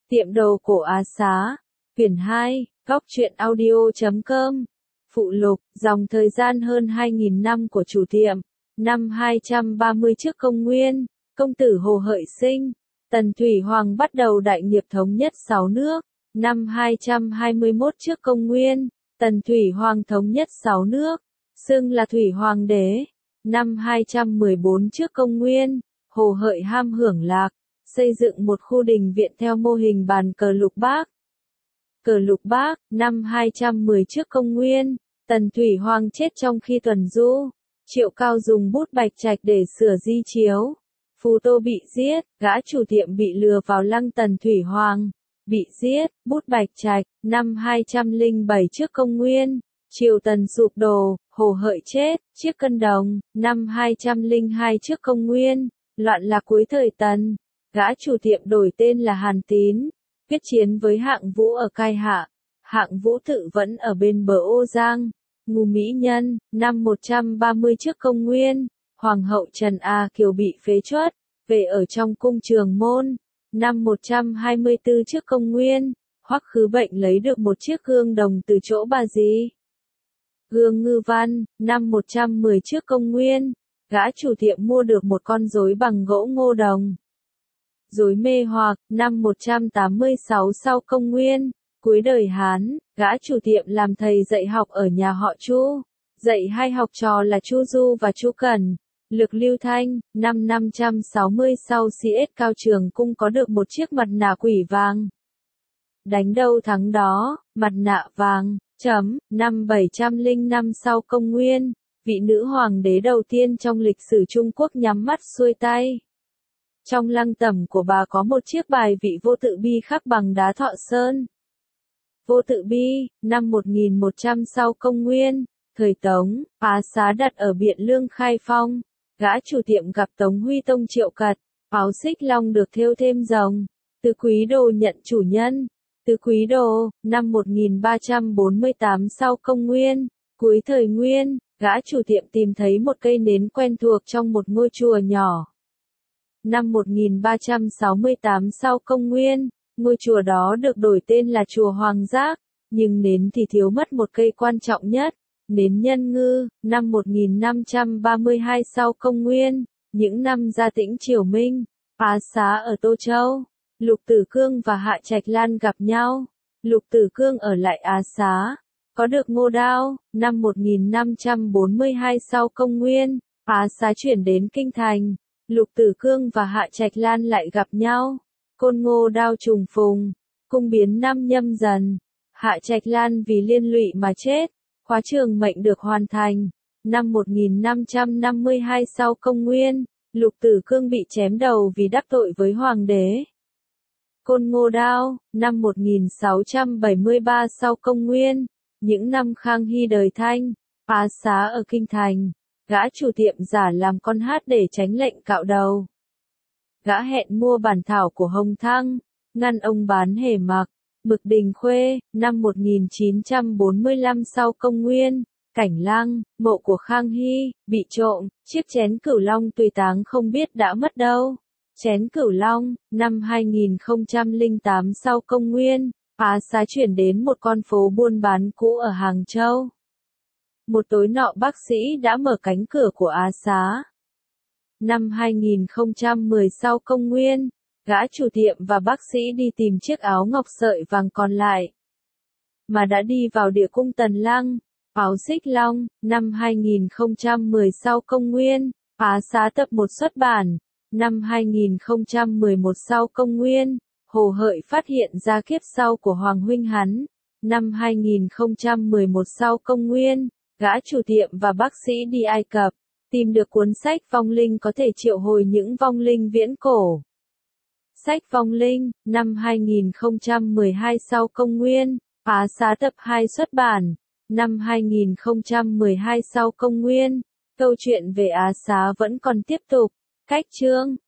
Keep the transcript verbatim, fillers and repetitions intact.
Tiệm đồ cổ Á Xá, quyển hai, góc truyện audio chấm com. Phụ lục, dòng thời gian hơn hai nghìn năm của chủ tiệm. Năm hai trăm ba mươi trước công nguyên, công tử Hồ Hợi sinh, Tần Thủy Hoàng bắt đầu đại nghiệp thống nhất sáu nước. Năm hai trăm hai mươi mốt trước công nguyên, Tần Thủy Hoàng thống nhất sáu nước, xưng là Thủy Hoàng đế. Năm hai trăm mười bốn trước công nguyên, Hồ Hợi ham hưởng lạc, xây dựng một khu đình viện theo mô hình bàn cờ lục bát. Cờ lục bát, năm hai trăm mười trước công nguyên, Tần Thủy Hoàng chết trong khi tuần du. Triệu Cao dùng bút bạch trạch để sửa di chiếu. Phù Tô bị giết, gã chủ tiệm bị lừa vào lăng Tần Thủy Hoàng, bị giết. Bút bạch trạch, năm hai trăm lẻ bảy trước công nguyên, triều Tần sụp đổ, Hồ Hợi chết. Chiếc cân đồng, năm hai trăm lẻ hai trước công nguyên, loạn lạc cuối thời Tần, gã chủ tiệm đổi tên là Hàn Tín, quyết chiến với Hạng Vũ ở Cai Hạ. Hạng Vũ tự vẫn ở bên bờ Ô Giang. Ngũ Mỹ Nhân, năm một trăm ba mươi trước công nguyên, Hoàng hậu Trần A Kiều bị phế truất, về ở trong cung Trường Môn. Năm một trăm hai mươi tư trước công nguyên, Hoắc Khứ Bệnh lấy được một chiếc gương đồng từ chỗ bà dì Gương Ngư Văn. Năm một trăm mười trước công nguyên, gã chủ tiệm mua được một con rối bằng gỗ ngô đồng. Rối mê hoặc. Năm một trăm tám mươi sáu sau công nguyên, cuối đời Hán, gã chủ tiệm làm thầy dạy học ở nhà họ Chu, dạy hai học trò là Chu Du và Chu Cẩn. Lực Lưu Thanh, năm năm trăm sáu mươi sau xê ét Cao Trường Cung có được một chiếc mặt nạ quỷ vàng. Đánh đâu thắng đó, mặt nạ vàng, chấm, năm bảy trăm lẻ năm sau công nguyên, vị nữ hoàng đế đầu tiên trong lịch sử Trung Quốc nhắm mắt xuôi tay. Trong lăng tẩm của bà có một chiếc bài vị Vô Tự Bi khắc bằng đá Thọ Sơn. Vô Tự Bi, năm một nghìn một trăm sau công nguyên, thời Tống, Á Xá đặt ở Biện Lương Khai Phong. Gã chủ tiệm gặp Tống Huy Tông Triệu Cật, áo xích long được thêu thêm rồng. Tứ Quý Đồ nhận chủ nhân. Tứ Quý Đồ, năm một nghìn ba trăm bốn mươi tám sau công nguyên, cuối thời Nguyên, gã chủ tiệm tìm thấy một cây nến quen thuộc trong một ngôi chùa nhỏ. Năm một nghìn ba trăm sáu mươi tám sau công nguyên, ngôi chùa đó được đổi tên là chùa Hoàng Giác, nhưng nến thì thiếu mất một cây quan trọng nhất, nến Nhân Ngư. Năm một nghìn năm trăm ba mươi hai sau công nguyên, những năm Gia Tĩnh Triều Minh, Á Xá ở Tô Châu, Lục Tử Cương và Hạ Trạch Lan gặp nhau. Lục Tử Cương ở lại Á Xá, có được Ngô Đao. Năm một nghìn năm trăm bốn mươi hai sau công nguyên, Á Xá chuyển đến Kinh Thành. Lục Tử Cương và Hạ Trạch Lan lại gặp nhau. Côn Ngô Đao trùng phùng, cung biến năm Nhâm Dần. Hạ Trạch Lan vì liên lụy mà chết. Khóa trường mệnh được hoàn thành. Năm một nghìn năm trăm năm mươi hai sau công nguyên, Lục Tử Cương bị chém đầu vì đắc tội với hoàng đế. Côn Ngô Đao, năm một nghìn sáu trăm bảy mươi ba sau công nguyên, những năm Khang Hy đời Thanh, Á Xá ở Kinh Thành, gã chủ tiệm giả làm con hát để tránh lệnh cạo đầu. Gã hẹn mua bản thảo của Hồng Thăng, ngăn ông bán hề mặc. Mực Đình Khuê, năm một nghìn chín trăm bốn mươi lăm sau công nguyên, Cảnh Lăng, mộ của Khang Hy, bị trộm, chiếc chén cửu long tùy táng không biết đã mất đâu. Chén cửu long, năm hai nghìn không trăm lẻ tám sau công nguyên, Á Xá chuyển đến một con phố buôn bán cũ ở Hàng Châu. Một tối nọ bác sĩ đã mở cánh cửa của Á Xá. Năm hai nghìn không trăm mười sau công nguyên, gã chủ tiệm và bác sĩ đi tìm chiếc áo ngọc sợi vàng còn lại, mà đã đi vào địa cung Tần Lăng. Áo xích long, năm hai nghìn không trăm mười sau công nguyên, Á Xá tập một xuất bản. Năm hai nghìn không trăm mười một sau công nguyên, Hồ Hợi phát hiện ra kiếp sau của Hoàng huynh hắn. Năm hai nghìn không trăm mười một sau công nguyên, gã chủ tiệm và bác sĩ đi Ai Cập, tìm được cuốn sách vong linh có thể triệu hồi những vong linh viễn cổ. Sách vong linh, năm hai nghìn không trăm mười hai sau công nguyên, Á Xá tập hai xuất bản. Năm hai nghìn không trăm mười hai sau công nguyên, câu chuyện về Á Xá vẫn còn tiếp tục. Cách chương